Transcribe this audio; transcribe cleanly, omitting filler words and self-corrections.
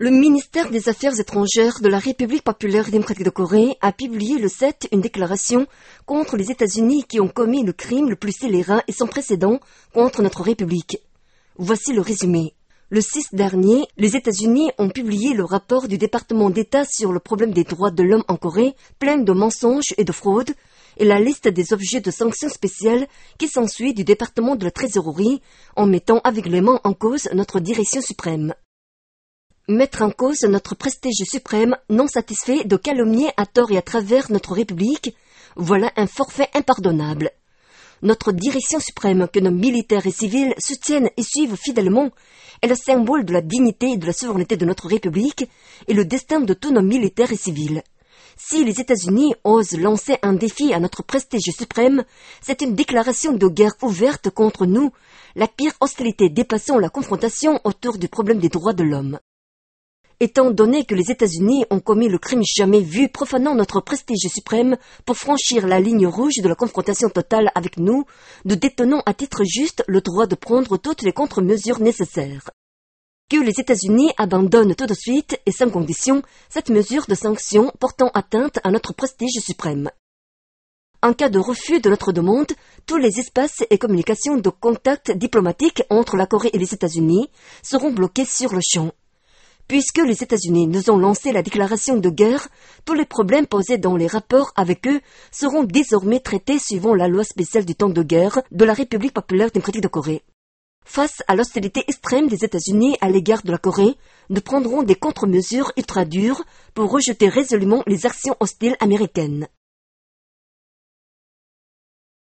Le ministère des Affaires étrangères de la République populaire démocratique de Corée a publié le 7 une déclaration contre les États-Unis qui ont commis le crime le plus scélérat et sans précédent contre notre République. Voici le résumé. Le 6 dernier, les États-Unis ont publié le rapport du département d'État sur le problème des droits de l'homme en Corée, plein de mensonges et de fraudes, et la liste des objets de sanctions spéciales qui s'ensuit du département de la trésorerie, en mettant aveuglément en cause notre direction suprême. Mettre en cause notre prestige suprême, non satisfait de calomnier à tort et à travers notre République, voilà un forfait impardonnable. Notre direction suprême que nos militaires et civils soutiennent et suivent fidèlement est le symbole de la dignité et de la souveraineté de notre République et le destin de tous nos militaires et civils. Si les États-Unis osent lancer un défi à notre prestige suprême, c'est une déclaration de guerre ouverte contre nous, la pire hostilité dépassant la confrontation autour du problème des droits de l'homme. Étant donné que les États-Unis ont commis le crime jamais vu profanant notre prestige suprême pour franchir la ligne rouge de la confrontation totale avec nous, nous détenons à titre juste le droit de prendre toutes les contre-mesures nécessaires. Que les États-Unis abandonnent tout de suite et sans condition cette mesure de sanction portant atteinte à notre prestige suprême. En cas de refus de notre demande, tous les espaces et communications de contact diplomatique entre la Corée et les États-Unis seront bloqués sur le champ. Puisque les États-Unis nous ont lancé la déclaration de guerre, tous les problèmes posés dans les rapports avec eux seront désormais traités suivant la loi spéciale du temps de guerre de la République populaire démocratique de Corée. Face à l'hostilité extrême des États-Unis à l'égard de la Corée, nous prendrons des contre-mesures ultra dures pour rejeter résolument les actions hostiles américaines.